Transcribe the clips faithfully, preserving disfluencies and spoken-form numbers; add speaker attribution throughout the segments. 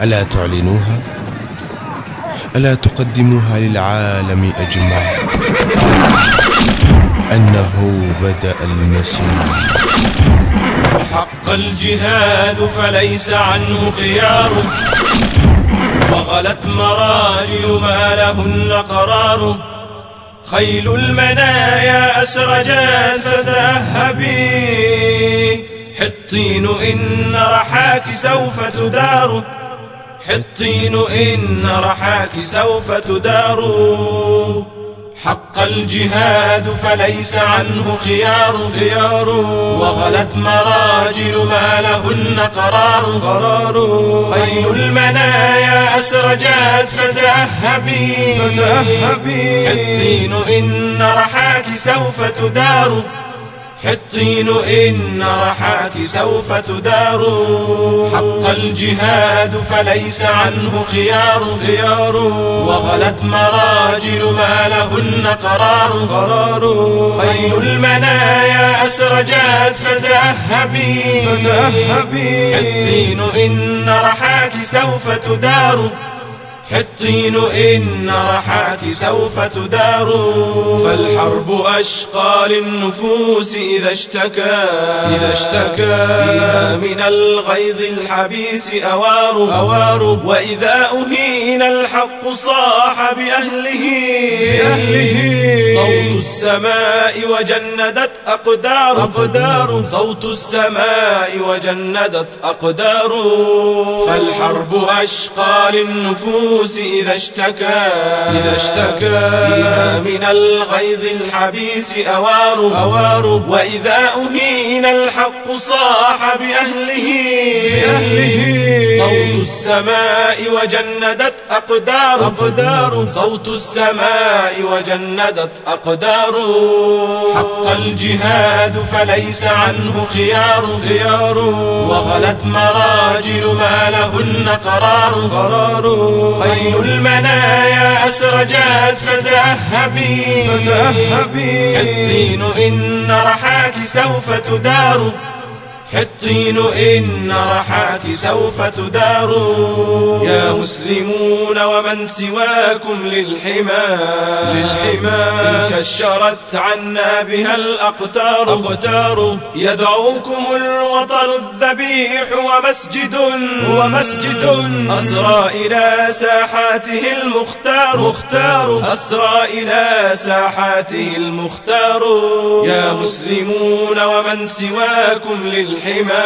Speaker 1: ألا تعلنوها؟ ألا تقدموها للعالم أجمع أنه بدأ المسير؟
Speaker 2: حق الجهاد فليس عنه خيار، وغلت مراجل ما لهن قرار. خيل المنايا أسرجت فتأهبي، حطين إن رحاك سوف تدار. حطين إن رحاك سوف تدار. حق الجهاد فليس عنه خيار خيار، وغلت مراجل ما لهن قرار قرار. خيل المنايا أسرجت فتأهبي فتأهبي، حطين إن رحاك سوف تدار. حطين إن رحاك سوف تدار. حق الجهاد فليس عنه خيار خيار، وغلت مراجل ما لهن قرار قرار. خيل المنايا أسرجت فتأهبي فتأهبي، حطين إن رحاك سوف تدار. حطين إن رحاك سوف تدار. فالحرب أشقى للنفوس إذا اشتكى إذا اشتكى فيها من الغيظ الحبيس أوار أوار. وإذا أهين الحق صاح بأهله بأهله، صوت السماء وجندت أقدار أقدار. صوت السماء وجندت أقدار. فالحرب أشقى للنفوس إذا اشتكى إذا اشتكى فيها من الغيظ الحبيس أوار أوار. وإذا أهين الحق صاح بأهله بأهله، صوت السماء وجندت أقدار أقدار. صوت السماء وجندت أقدار. حق الجهاد فليس عنه خيار خيار، وغلت مراجل ما لهن قرار قرار. خيل المنايا أسرجت فتأهبي فتأهبي، حطين إن رحاك سوف تدار. حطين إن رحاك سوف تدار. يا مسلمون ومن سواكم للحمى للحمى، إن كشرت عنا بها الأقتار أقتار. يدعوكم الوطن الذبيح ومسجد ومسجد، أسرى إلى ساحاته المختار مختار. أسرى إلى ساحاته المختار. يا مسلمون ومن سواكم للحمى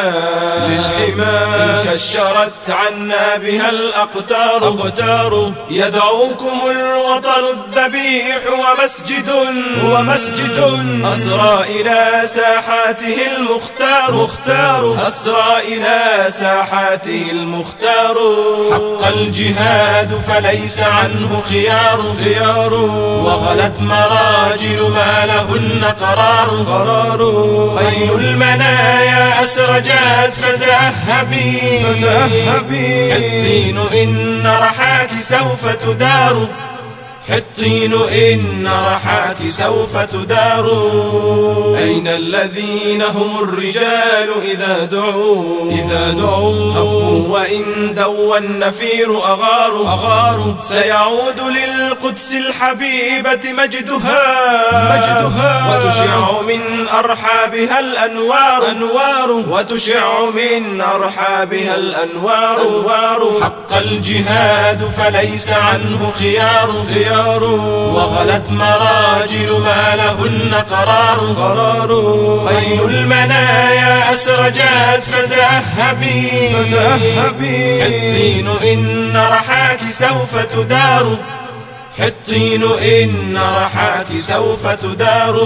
Speaker 2: للحمى، إن كشرت عنا بها الأقتار أقتار. يدعوكم الوطن الذبيح ومسجد ومسجد، أسرى إلى ساحاته المختار مختار. أسرى إلى ساحاته المختار. حق الجهاد فليس عنه خيار خيار، وغلت مراجل ما لهن قرار قرار. خيل المنايا أسرجت فتأهبي فتأهبي، حطين إن رحاك سوف تدار. حطين إن رحاك سوف تدار. أين الذين هم الرجال إذا دعوا إذا دعوا هبوا، وإن دوى النفير أغار أغار. سيعود للقدس الحبيبة مجدها مجدها، وتشع من أرحابها الأنوار أنوار. وتشع من أرحابها الأنوار أنوار. حق الجهاد فليس عنه خيار خيار، وغلت مراجل ما لهن قرار قرار. خيل المنايا أسرجت فتأهبي فتأهبي، حطين إن رحاك سوف تدار. حطين إن رحاك سوف تدار.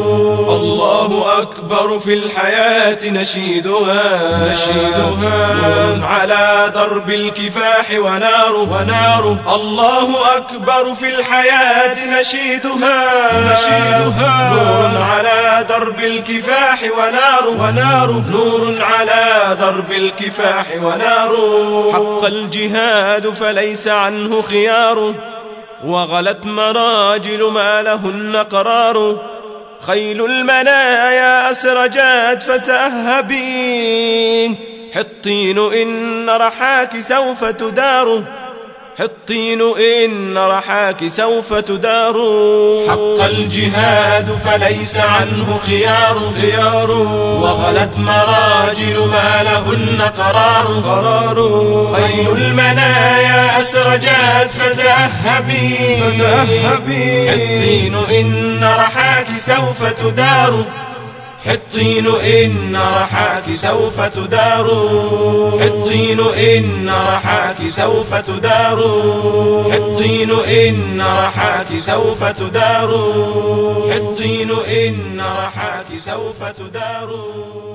Speaker 2: الله أكبر في الحياة نشيدها نشيدها، نور على درب الكفاح ونار ونار. الله أكبر في الحياة نشيدها نشيدها، نور على درب الكفاح ونار ونار. نور على درب الكفاح ونار. حق الجهاد فليس عنه خيار، وغلت مراجل ما لهن قرار. خيل المنايا أسرجت فتأهبي، حطين إن رحاك سوف تدار، حطين إن رحاك سوف تدار. حق الجهاد فليس عنه خيار، خيار وغلت مراجل ما لهن قرار، قرار خيل المنايا أسرجت فتأهبي، فتأهبي حطين إن رحاك سوف تدار، حطين إن رحاك سوف تدار، حطين إن رحاك سوف تدار، حطين إن رحاك سوف تدار، حطين إن رحاك سوف تدار.